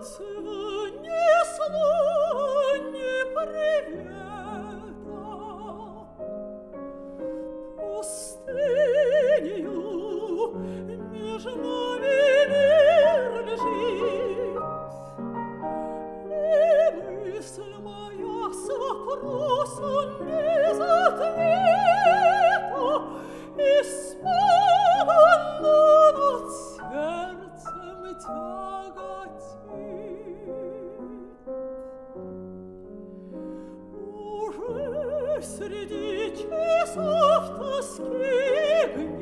сердце ни слова, ни привета. Пустынею меж нами мир лежит, и мысль моя с вопросом без ответа испуганно над сердцем тяготит. Уже среди часов тоски и гнева